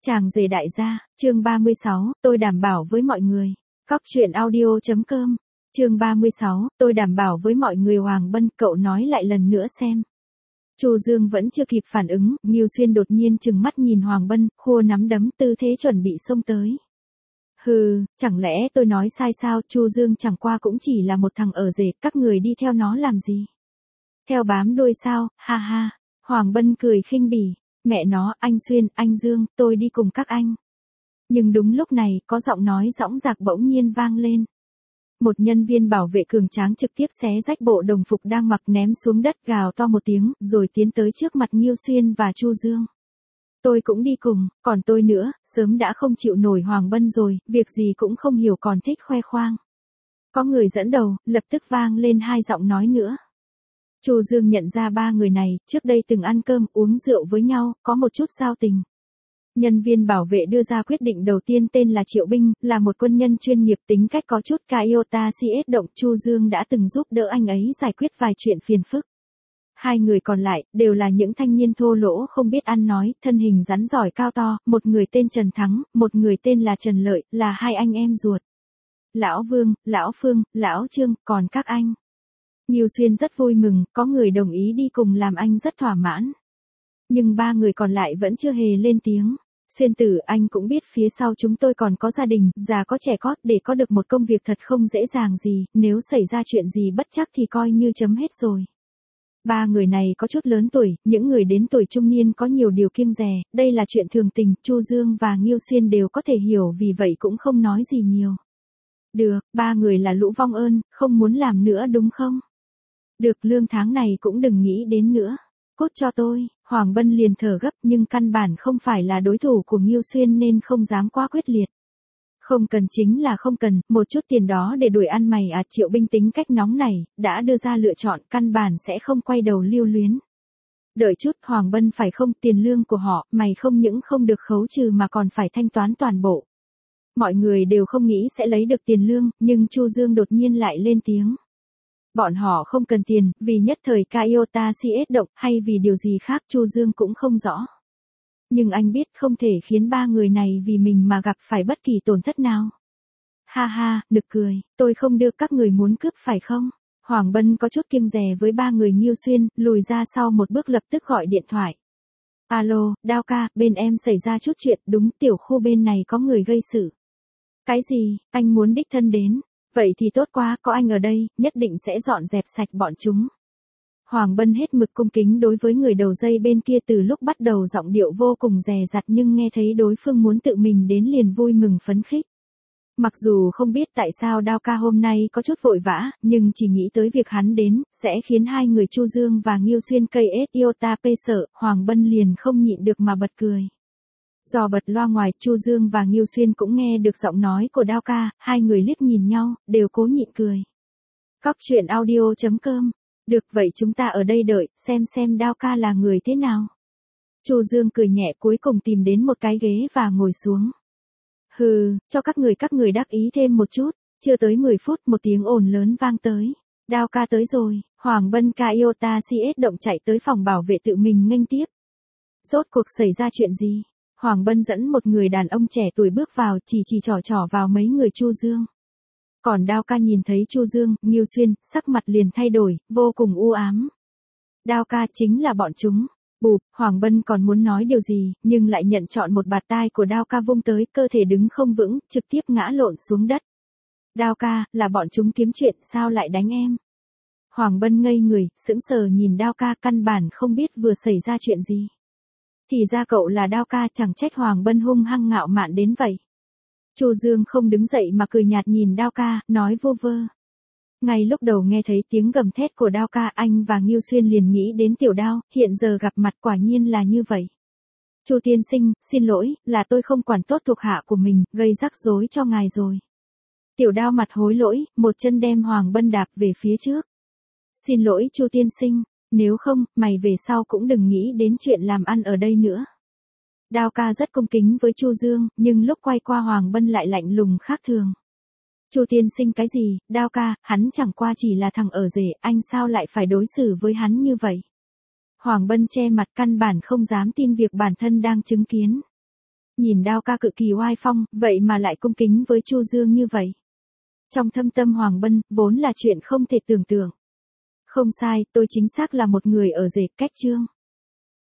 Chàng rể đại gia, chương 36, tôi đảm bảo với mọi người. Cóc truyện audio.com, chương 36, tôi đảm bảo với mọi người. Hoàng Bân, cậu nói lại lần nữa xem. Chu Dương vẫn chưa kịp phản ứng, Ngưu Xuyên đột nhiên trừng mắt nhìn Hoàng Bân, khua nắm đấm tư thế chuẩn bị xông tới. Hừ, chẳng lẽ tôi nói sai sao? Chu Dương chẳng qua cũng chỉ là một thằng ở rể, các người đi theo nó làm gì? Theo bám đuôi sao, ha ha. Hoàng Bân cười khinh bỉ. Mẹ nó, anh Xuyên, anh Dương, tôi đi cùng các anh. Nhưng đúng lúc này, có giọng nói dõng dạc bỗng nhiên vang lên. Một nhân viên bảo vệ cường tráng trực tiếp xé rách bộ đồng phục đang mặc ném xuống đất, gào to một tiếng, rồi tiến tới trước mặt Ngưu Xuyên và Chu Dương. Tôi cũng đi cùng, còn tôi nữa, sớm đã không chịu nổi Hoàng Bân rồi, việc gì cũng không hiểu còn thích khoe khoang. Có người dẫn đầu, lập tức vang lên hai giọng nói nữa. Chu Dương nhận ra ba người này, trước đây từng ăn cơm, uống rượu với nhau, có một chút giao tình. Nhân viên bảo vệ đưa ra quyết định đầu tiên tên là Triệu Binh, là một quân nhân chuyên nghiệp, tính cách có chút Iota CS động. Chu Dương đã từng giúp đỡ anh ấy giải quyết vài chuyện phiền phức. Hai người còn lại, đều là những thanh niên thô lỗ không biết ăn nói, thân hình rắn giỏi cao to, một người tên Trần Thắng, một người tên là Trần Lợi, là hai anh em ruột. Lão Vương, Lão Phương, Lão Trương, còn các anh. Ngưu Xuyên rất vui mừng, có người đồng ý đi cùng làm anh rất thỏa mãn. Nhưng ba người còn lại vẫn chưa hề lên tiếng. Xuyên tử, anh cũng biết phía sau chúng tôi còn có gia đình, già có trẻ có, để có được một công việc thật không dễ dàng gì, nếu xảy ra chuyện gì bất trắc thì coi như chấm hết rồi. Ba người này có chút lớn tuổi, những người đến tuổi trung niên có nhiều điều kiêng dè, đây là chuyện thường tình, Chu Dương và Ngưu Xuyên đều có thể hiểu, vì vậy cũng không nói gì nhiều. Được, ba người là lũ vong ơn, không muốn làm nữa đúng không? Được, lương tháng này cũng đừng nghĩ đến nữa. Cốt cho tôi. Hoàng Bân liền thở gấp, nhưng căn bản không phải là đối thủ của Ngưu Xuyên nên không dám quá quyết liệt. Không cần chính là không cần, một chút tiền đó để đuổi ăn mày à? Triệu Binh tính cách nóng này, đã đưa ra lựa chọn, căn bản sẽ không quay đầu lưu luyến. Đợi chút, Hoàng Bân phải không? Tiền lương của họ, mày không những không được khấu trừ mà còn phải thanh toán toàn bộ. Mọi người đều không nghĩ sẽ lấy được tiền lương, nhưng Chu Dương đột nhiên lại lên tiếng. Bọn họ không cần tiền, vì nhất thời Iota CS động, hay vì điều gì khác Chu Dương cũng không rõ. Nhưng anh biết không thể khiến ba người này vì mình mà gặp phải bất kỳ tổn thất nào. Ha ha, nực cười, tôi không đưa các người muốn cướp phải không? Hoàng Bân có chút kiêng dè với ba người Ngưu Xuyên, lùi ra sau một bước lập tức gọi điện thoại. Alo, Đao ca, bên em xảy ra chút chuyện, đúng, tiểu khu bên này có người gây sự. Cái gì, anh muốn đích thân đến? Vậy thì tốt quá, có anh ở đây, nhất định sẽ dọn dẹp sạch bọn chúng. Hoàng Bân hết mực cung kính đối với người đầu dây bên kia, từ lúc bắt đầu giọng điệu vô cùng dè dặt, nhưng nghe thấy đối phương muốn tự mình đến liền vui mừng phấn khích. Mặc dù không biết tại sao Đao ca hôm nay có chút vội vã, nhưng chỉ nghĩ tới việc hắn đến, sẽ khiến hai người Chu Dương và Ngưu Xuyên Iota sợ, Hoàng Bân liền không nhịn được mà bật cười. Do bật loa ngoài, Chu Dương và Ngưu Xuyên cũng nghe được giọng nói của Đao ca, hai người liếc nhìn nhau, đều cố nhịn cười. Cóc truyện audio.com. Được, vậy chúng ta ở đây đợi, xem Đao ca là người thế nào. Chu Dương cười nhẹ, cuối cùng tìm đến một cái ghế và ngồi xuống. Hừ, cho các người đắc ý thêm một chút. Chưa tới 10 phút, một tiếng ồn lớn vang tới. Đao ca tới rồi. Hoàng Bân Iota CS động chạy tới phòng bảo vệ tự mình nghênh tiếp. Rốt cuộc xảy ra chuyện gì? Hoàng Bân dẫn một người đàn ông trẻ tuổi bước vào, chỉ trỏ vào mấy người Chu Dương. Còn Đao ca nhìn thấy Chu Dương, Ngưu Xuyên, sắc mặt liền thay đổi, vô cùng u ám. Đao ca, chính là bọn chúng. Bụp, Hoàng Bân còn muốn nói điều gì, nhưng lại nhận trọn một bạt tai của Đao ca vung tới, cơ thể đứng không vững, trực tiếp ngã lộn xuống đất. Đao ca, là bọn chúng kiếm chuyện, sao lại đánh em? Hoàng Bân ngây người, sững sờ nhìn Đao ca, căn bản không biết vừa xảy ra chuyện gì. Thì ra cậu là Đao ca, chẳng trách Hoàng Bân hung hăng ngạo mạn đến vậy. Chu Dương không đứng dậy mà cười nhạt nhìn Đao ca, nói vô vơ. Ngay lúc đầu nghe thấy tiếng gầm thét của Đao ca, anh và Ngưu Xuyên liền nghĩ đến Tiểu Đao, hiện giờ gặp mặt quả nhiên là như vậy. Chu tiên sinh, xin lỗi, là tôi không quản tốt thuộc hạ của mình, gây rắc rối cho ngài rồi. Tiểu Đao mặt hối lỗi, một chân đem Hoàng Bân đạp về phía trước. Xin lỗi Chu tiên sinh, nếu không, mày về sau cũng đừng nghĩ đến chuyện làm ăn ở đây nữa. Đao ca rất cung kính với Chu Dương, nhưng lúc quay qua Hoàng Bân lại lạnh lùng khác thường. Chu tiên sinh cái gì, Đao ca, hắn chẳng qua chỉ là thằng ở rể, anh sao lại phải đối xử với hắn như vậy? Hoàng Bân che mặt, căn bản không dám tin việc bản thân đang chứng kiến. Nhìn Đao ca cực kỳ oai phong, vậy mà lại cung kính với Chu Dương như vậy. Trong thâm tâm Hoàng Bân, vốn là chuyện không thể tưởng tượng. Không sai, tôi chính xác là một người ở rể cách Trương.